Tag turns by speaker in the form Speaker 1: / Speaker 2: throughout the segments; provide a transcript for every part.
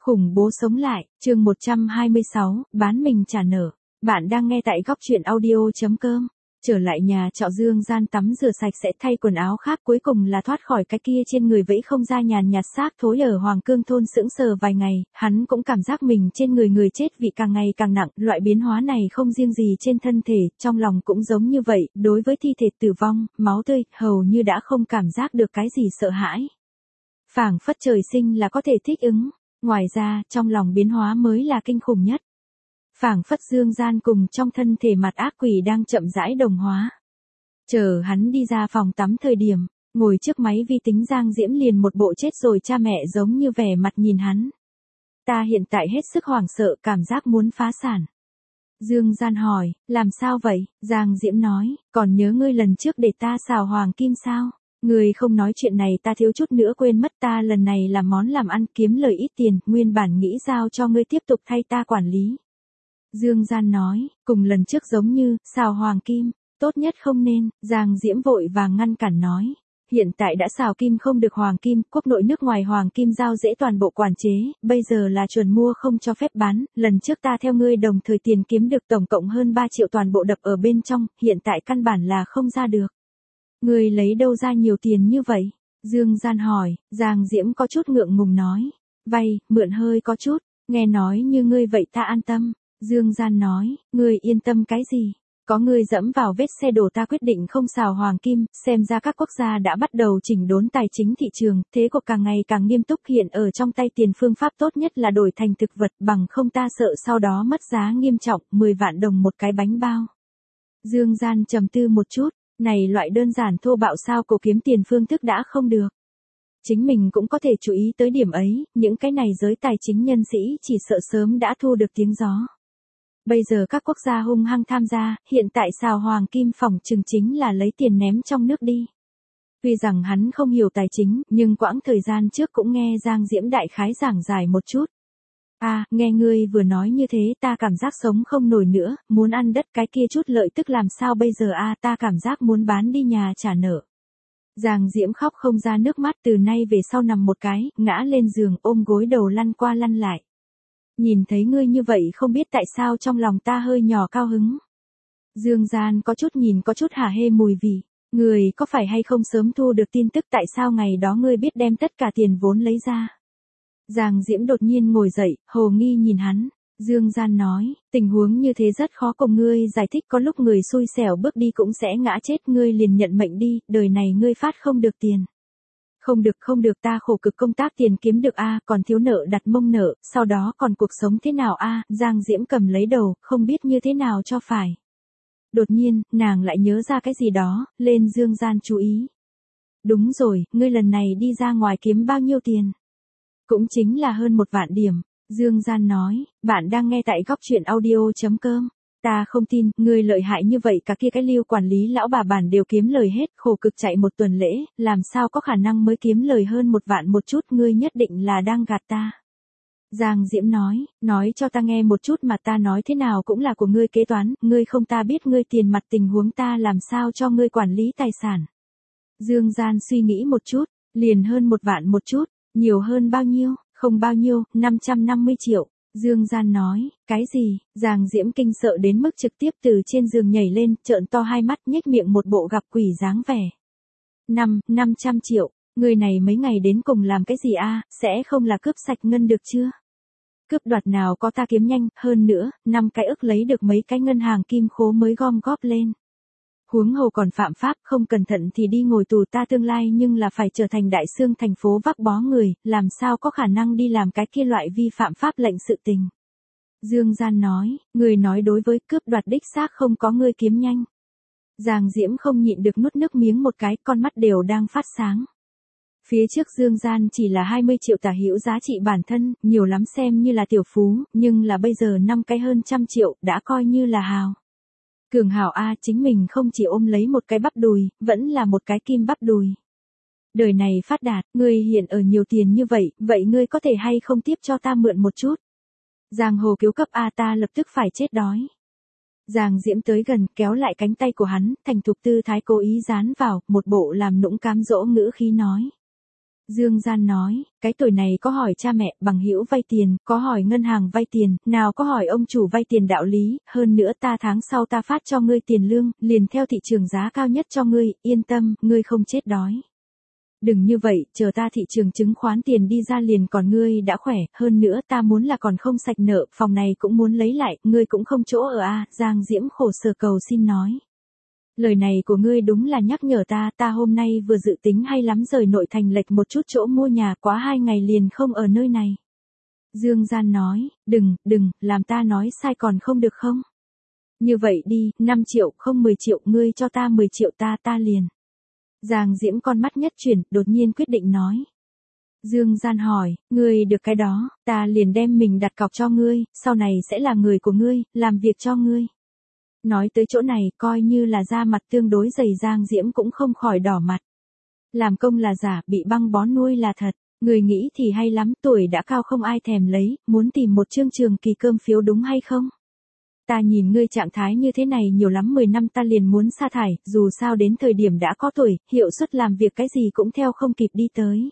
Speaker 1: Khủng bố sống lại, chương 126, bán mình trả nợ. Bạn đang nghe tại góc truyện audio.com. Trở lại nhà trọ Dương Gian tắm rửa sạch sẽ thay quần áo khác, cuối cùng là thoát khỏi cái kia trên người vẫy không ra nhàn nhạt xác thối ở Hoàng Cương thôn. Sững sờ vài ngày, hắn cũng cảm giác mình trên người người chết vị càng ngày càng nặng. Loại biến hóa này không riêng gì trên thân thể, trong lòng cũng giống như vậy. Đối với thi thể tử vong, máu tươi, hầu như đã không cảm giác được cái gì sợ hãi. Phảng phất trời sinh là có thể thích ứng. Ngoài ra, trong lòng biến hóa mới là kinh khủng nhất. Phảng phất Dương Gian cùng trong thân thể mặt ác quỷ đang chậm rãi đồng hóa. Chờ hắn đi ra phòng tắm thời điểm, ngồi trước máy vi tính Giang Diễm liền một bộ chết rồi cha mẹ giống như vẻ mặt nhìn hắn. Ta hiện tại hết sức hoảng sợ, cảm giác muốn phá sản. Dương Gian hỏi, làm sao vậy? Giang Diễm nói, còn nhớ ngươi lần trước để ta xào hoàng kim sao? Ngươi không nói chuyện này ta thiếu chút nữa quên mất, ta lần này làm món làm ăn kiếm lời ít tiền, nguyên bản nghĩ giao cho ngươi tiếp tục thay ta quản lý. Dương Gian nói, cùng lần trước giống như, xào hoàng kim, tốt nhất không nên. Giang Diễm vội vàng ngăn cản nói, hiện tại đã xào kim không được hoàng kim, quốc nội nước ngoài hoàng kim giao dễ toàn bộ quản chế, bây giờ là chuẩn mua không cho phép bán, lần trước ta theo ngươi đồng thời tiền kiếm được tổng cộng hơn 3 triệu toàn bộ đập ở bên trong, hiện tại căn bản là không ra được. Ngươi lấy đâu ra nhiều tiền như vậy? Dương Gian hỏi. Giang Diễm có chút ngượng ngùng nói, vay, mượn hơi có chút, nghe nói như ngươi vậy ta an tâm. Dương Gian nói, ngươi yên tâm cái gì? Có ngươi dẫm vào vết xe đổ ta quyết định không xào hoàng kim, xem ra các quốc gia đã bắt đầu chỉnh đốn tài chính thị trường, thế cuộc càng ngày càng nghiêm túc, hiện ở trong tay tiền phương pháp tốt nhất là đổi thành thực vật, bằng không ta sợ sau đó mất giá nghiêm trọng, 10 vạn đồng một cái bánh bao. Dương Gian trầm tư một chút, này loại đơn giản thô bạo sao cổ kiếm tiền phương thức đã không được. Chính mình cũng có thể chú ý tới điểm ấy, những cái này giới tài chính nhân sĩ chỉ sợ sớm đã thu được tiếng gió. Bây giờ các quốc gia hung hăng tham gia, hiện tại xào hoàng kim phỏng chừng chính là lấy tiền ném trong nước đi. Tuy rằng hắn không hiểu tài chính, nhưng quãng thời gian trước cũng nghe Giang Diễm đại khái giảng giải một chút. Nghe ngươi vừa nói như thế ta cảm giác sống không nổi nữa, muốn ăn đất cái kia chút lợi tức làm sao bây giờ ta cảm giác muốn bán đi nhà trả nợ. Giang Diễm khóc không ra nước mắt, từ nay về sau nằm một cái, ngã lên giường ôm gối đầu lăn qua lăn lại. Nhìn thấy ngươi như vậy không biết tại sao trong lòng ta hơi nhỏ cao hứng. Dương Gian có chút nhìn có chút hả hê mùi vị. Ngươi có phải hay không sớm thu được tin tức tại sao ngày đó ngươi biết đem tất cả tiền vốn lấy ra? Giang Diễm đột nhiên ngồi dậy, hồ nghi nhìn hắn. Dương Gian nói, tình huống như thế rất khó cùng ngươi giải thích, có lúc người xui xẻo bước đi cũng sẽ ngã chết, ngươi liền nhận mệnh đi, đời này ngươi phát không được tiền. Không được ta khổ cực công tác tiền kiếm được còn thiếu nợ đặt mông nợ, sau đó còn cuộc sống thế nào Giang Diễm cầm lấy đầu, không biết như thế nào cho phải. Đột nhiên, nàng lại nhớ ra cái gì đó, lên Dương Gian chú ý. Đúng rồi, ngươi lần này đi ra ngoài kiếm bao nhiêu tiền? Cũng chính là hơn 1 vạn điểm. Dương Gian nói, bạn đang nghe tại góc truyện audio.com. Ta không tin, ngươi lợi hại như vậy, cả kia cái Lưu quản lý lão bà bản đều kiếm lời hết, khổ cực chạy 1 tuần lễ, làm sao có khả năng mới kiếm lời hơn 1 vạn một chút, ngươi nhất định là đang gạt ta. Giang Diễm nói cho ta nghe một chút mà, ta nói thế nào cũng là của ngươi kế toán, ngươi không ta biết ngươi tiền mặt tình huống, ta làm sao cho ngươi quản lý tài sản. Dương Gian suy nghĩ một chút, liền hơn 1 vạn một chút, nhiều hơn bao nhiêu, không bao nhiêu, 550 triệu. Dương Gian nói, cái gì? Giang Diễm kinh sợ đến mức trực tiếp từ trên giường nhảy lên, trợn to hai mắt, nhếch miệng một bộ gặp quỷ dáng vẻ. 500 triệu, người này mấy ngày đến cùng làm cái gì sẽ không là cướp sạch ngân được chưa? Cướp đoạt nào có ta kiếm nhanh, hơn nữa, 5 cái ức lấy được mấy cái ngân hàng kim khố mới gom góp lên. Huống hồ còn phạm pháp, không cẩn thận thì đi ngồi tù, ta tương lai nhưng là phải trở thành đại xương thành phố vác bó người, làm sao có khả năng đi làm cái kia loại vi phạm pháp lệnh sự tình. Dương Gian nói, người nói đối với cướp đoạt đích xác không có ngươi kiếm nhanh. Giang Diễm không nhịn được nuốt nước miếng một cái, con mắt đều đang phát sáng. Phía trước Dương Gian chỉ là 20 triệu tả hữu giá trị bản thân, nhiều lắm xem như là tiểu phú, nhưng là bây giờ 5 cái hơn 100 triệu, đã coi như là hào. Cường hảo chính mình không chỉ ôm lấy một cái bắp đùi, vẫn là một cái kim bắp đùi. Đời này phát đạt, ngươi hiện ở nhiều tiền như vậy ngươi có thể hay không tiếp cho ta mượn một chút? Giang hồ cứu cấp ta lập tức phải chết đói. Giang Diễm tới gần, kéo lại cánh tay của hắn, thành thục tư thái cố ý dán vào, một bộ làm nũng cám dỗ ngữ khí nói. Dương Gian nói, cái tuổi này có hỏi cha mẹ, bằng hữu vay tiền, có hỏi ngân hàng vay tiền, nào có hỏi ông chủ vay tiền đạo lý, hơn nữa ta tháng sau ta phát cho ngươi tiền lương, liền theo thị trường giá cao nhất cho ngươi, yên tâm, ngươi không chết đói. Đừng như vậy, chờ ta thị trường chứng khoán tiền đi ra liền còn ngươi đã khỏe, hơn nữa ta muốn là còn không sạch nợ, phòng này cũng muốn lấy lại, ngươi cũng không chỗ ở à, Giang Diễm khổ sở cầu xin nói. Lời này của ngươi đúng là nhắc nhở ta hôm nay vừa dự tính hay lắm rời nội thành lệch một chút chỗ mua nhà quá 2 ngày liền không ở nơi này. Dương Gian nói, đừng, làm ta nói sai còn không được không? Như vậy đi, 5 triệu không 10 triệu, ngươi cho ta 10 triệu ta liền. Giang Diễm con mắt nhất chuyển, đột nhiên quyết định nói. Dương Gian hỏi, ngươi được cái đó, ta liền đem mình đặt cọc cho ngươi, sau này sẽ là người của ngươi, làm việc cho ngươi. Nói tới chỗ này, coi như là da mặt tương đối dày, Giang Diễm cũng không khỏi đỏ mặt. Làm công là giả, bị băng bó nuôi là thật. Người nghĩ thì hay lắm, tuổi đã cao không ai thèm lấy, muốn tìm một chương trường kỳ cơm phiếu đúng hay không? Ta nhìn ngươi trạng thái như thế này nhiều lắm 10 năm ta liền muốn sa thải, dù sao đến thời điểm đã có tuổi, hiệu suất làm việc cái gì cũng theo không kịp đi tới.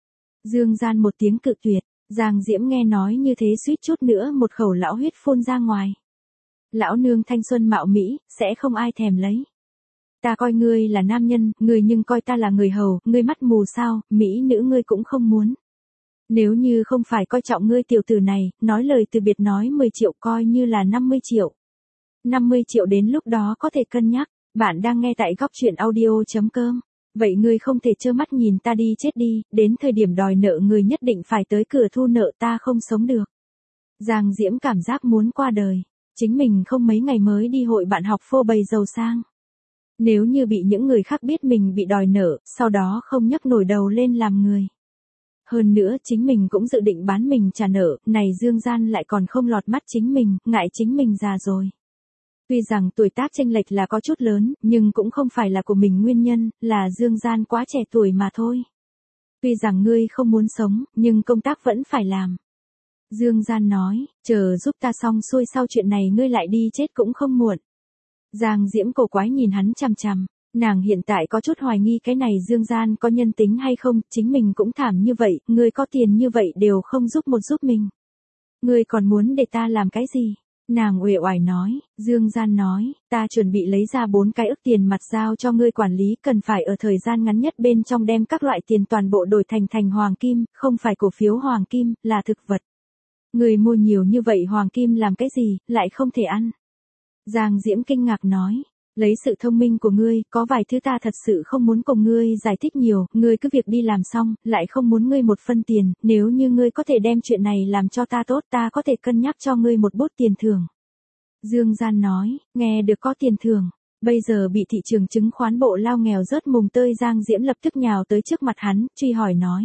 Speaker 1: Dương Gian một tiếng cự tuyệt, Giang Diễm nghe nói như thế suýt chút nữa một khẩu lão huyết phun ra ngoài. Lão nương thanh xuân mạo Mỹ, sẽ không ai thèm lấy. Ta coi ngươi là nam nhân, ngươi nhưng coi ta là người hầu, ngươi mắt mù sao, Mỹ nữ ngươi cũng không muốn. Nếu như không phải coi trọng ngươi tiểu tử này, nói lời từ biệt nói 10 triệu coi như là 50 triệu. 50 triệu đến lúc đó có thể cân nhắc, bạn đang nghe tại góc truyện audio.com. Vậy ngươi không thể trơ mắt nhìn ta đi chết đi, đến thời điểm đòi nợ ngươi nhất định phải tới cửa thu nợ ta không sống được. Giang Diễm cảm giác muốn qua đời, chính mình không mấy ngày mới đi hội bạn học phô bày giàu sang. Nếu như bị những người khác biết mình bị đòi nợ, sau đó không nhấc nổi đầu lên làm người. Hơn nữa chính mình cũng dự định bán mình trả nợ, này Dương Gian lại còn không lọt mắt chính mình, ngại chính mình già rồi. Tuy rằng tuổi tác chênh lệch là có chút lớn, nhưng cũng không phải là của mình nguyên nhân, là Dương Gian quá trẻ tuổi mà thôi. Tuy rằng ngươi không muốn sống, nhưng công tác vẫn phải làm. Dương Gian nói, chờ giúp ta xong xuôi sau chuyện này ngươi lại đi chết cũng không muộn. Giang Diễm cổ quái nhìn hắn chằm chằm, nàng hiện tại có chút hoài nghi cái này Dương Gian có nhân tính hay không, chính mình cũng thảm như vậy, ngươi có tiền như vậy đều không giúp mình. Ngươi còn muốn để ta làm cái gì? Nàng uể oải nói, Dương Gian nói, ta chuẩn bị lấy ra 4 cái ức tiền mặt giao cho ngươi quản lý, cần phải ở thời gian ngắn nhất bên trong đem các loại tiền toàn bộ đổi thành hoàng kim, không phải cổ phiếu hoàng kim, là thực vật. Ngươi mua nhiều như vậy hoàng kim làm cái gì, lại không thể ăn. Giang Diễm kinh ngạc nói, lấy sự thông minh của ngươi, có vài thứ ta thật sự không muốn cùng ngươi giải thích nhiều, ngươi cứ việc đi làm xong, lại không muốn ngươi một phân tiền, nếu như ngươi có thể đem chuyện này làm cho ta tốt, ta có thể cân nhắc cho ngươi một bút tiền thưởng. Dương Gian nói, nghe được có tiền thưởng, bây giờ bị thị trường chứng khoán bộ lao nghèo rớt mùng tơi, Giang Diễm lập tức nhào tới trước mặt hắn, truy hỏi nói.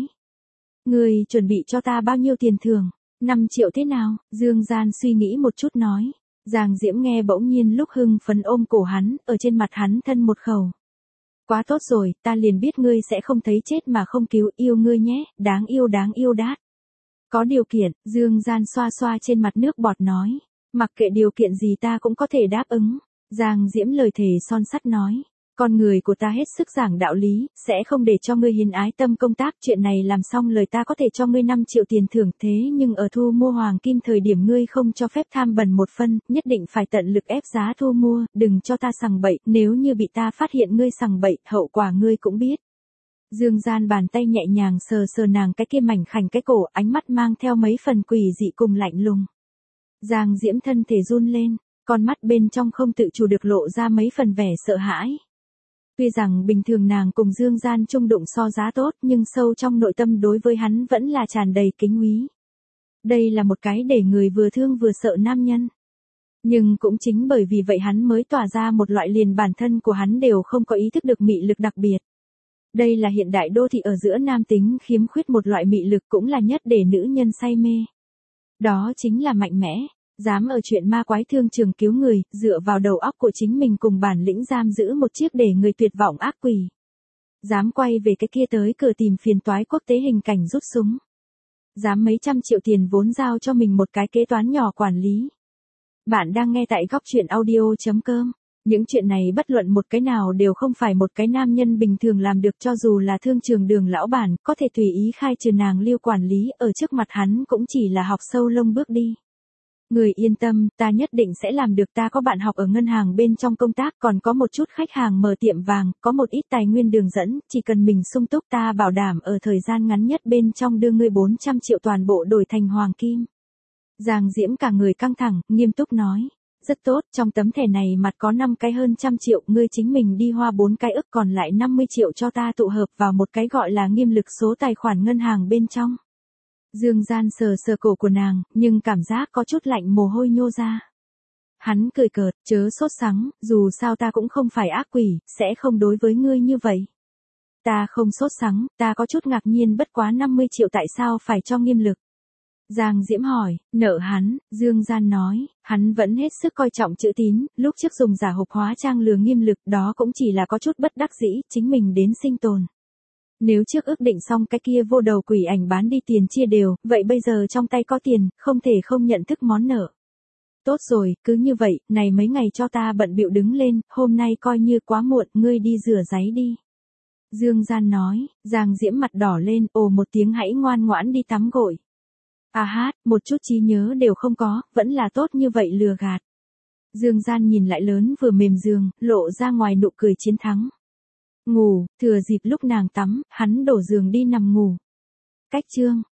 Speaker 1: Ngươi chuẩn bị cho ta bao nhiêu tiền thưởng? 5 triệu thế nào? Dương Gian suy nghĩ một chút nói. Giang Diễm nghe bỗng nhiên lúc hưng phấn ôm cổ hắn, ở trên mặt hắn thân một khẩu. Quá tốt rồi, ta liền biết ngươi sẽ không thấy chết mà không cứu, yêu ngươi nhé, đáng yêu đát. Có điều kiện, Dương Gian xoa xoa trên mặt nước bọt nói, mặc kệ điều kiện gì ta cũng có thể đáp ứng. Giang Diễm lời thề son sắt nói, con người của ta hết sức giảng đạo lý, sẽ không để cho ngươi hiến ái tâm công tác, chuyện này làm xong lời ta có thể cho ngươi 5 triệu tiền thưởng, thế nhưng ở thu mua hoàng kim thời điểm ngươi không cho phép tham bẩn một phân, nhất định phải tận lực ép giá thu mua, đừng cho ta sằng bậy, nếu như bị ta phát hiện ngươi sằng bậy, hậu quả ngươi cũng biết. Dương Gian bàn tay nhẹ nhàng sờ sờ nàng cái kia mảnh khảnh cái cổ, ánh mắt mang theo mấy phần quỷ dị cùng lạnh lùng. Giang Diễm thân thể run lên, con mắt bên trong không tự chủ được lộ ra mấy phần vẻ sợ hãi. Tuy rằng bình thường nàng cùng Dương Gian chung đụng so giá tốt, nhưng sâu trong nội tâm đối với hắn vẫn là tràn đầy kính úy. Đây là một cái để người vừa thương vừa sợ nam nhân. Nhưng cũng chính bởi vì vậy hắn mới tỏa ra một loại liền bản thân của hắn đều không có ý thức được mị lực đặc biệt. Đây là hiện đại đô thị ở giữa nam tính khiếm khuyết một loại mị lực, cũng là nhất để nữ nhân say mê. Đó chính là mạnh mẽ. Dám ở chuyện ma quái thương trường cứu người, dựa vào đầu óc của chính mình cùng bản lĩnh giam giữ một chiếc để người tuyệt vọng ác quỷ. Dám quay về cái kia tới cửa tìm phiền toái quốc tế hình cảnh rút súng. Dám mấy trăm triệu tiền vốn giao cho mình một cái kế toán nhỏ quản lý. Bạn đang nghe tại góc truyện audio.com. Những chuyện này bất luận một cái nào đều không phải một cái nam nhân bình thường làm được, cho dù là Thương Trường Đường lão bản, có thể tùy ý khai trừ nàng Lưu quản lý, ở trước mặt hắn cũng chỉ là học sâu lông bước đi. Người yên tâm, ta nhất định sẽ làm được, ta có bạn học ở ngân hàng bên trong công tác, còn có một chút khách hàng mở tiệm vàng, có một ít tài nguyên đường dẫn, chỉ cần mình sung túc ta bảo đảm ở thời gian ngắn nhất bên trong đưa ngươi 400 triệu toàn bộ đổi thành hoàng kim. Giang Diễm cả người căng thẳng, nghiêm túc nói. Rất tốt, trong tấm thẻ này mặt có 5 cái hơn 100 triệu, ngươi chính mình đi hoa 4 cái ức, còn lại 50 triệu cho ta tụ hợp vào một cái gọi là Nghiêm Lực số tài khoản ngân hàng bên trong. Dương Gian sờ sờ cổ của nàng, nhưng cảm giác có chút lạnh mồ hôi nhô ra. Hắn cười cợt, chớ sốt sắng, dù sao ta cũng không phải ác quỷ, sẽ không đối với ngươi như vậy. Ta không sốt sắng, ta có chút ngạc nhiên, bất quá 50 triệu tại sao phải cho Nghiêm Lực? Giang Diễm hỏi, nợ hắn, Dương Gian nói, hắn vẫn hết sức coi trọng chữ tín, lúc trước dùng giả hộp hóa trang lừa Nghiêm Lực, đó cũng chỉ là có chút bất đắc dĩ, chính mình đến sinh tồn. Nếu trước ước định xong cái kia vô đầu quỷ ảnh bán đi tiền chia đều, vậy bây giờ trong tay có tiền, không thể không nhận thức món nợ. Tốt rồi, cứ như vậy, này mấy ngày cho ta bận bịu đứng lên, hôm nay coi như quá muộn, ngươi đi rửa giấy đi. Dương Gian nói, Giang Diễm mặt đỏ lên, ồ một tiếng, hãy ngoan ngoãn đi tắm gội. À hát, một chút trí nhớ đều không có, vẫn là tốt như vậy lừa gạt. Dương Gian nhìn lại lớn vừa mềm giường, lộ ra ngoài nụ cười chiến thắng. Ngủ, thừa dịp lúc nàng tắm, hắn đổ giường đi nằm ngủ. Cách chương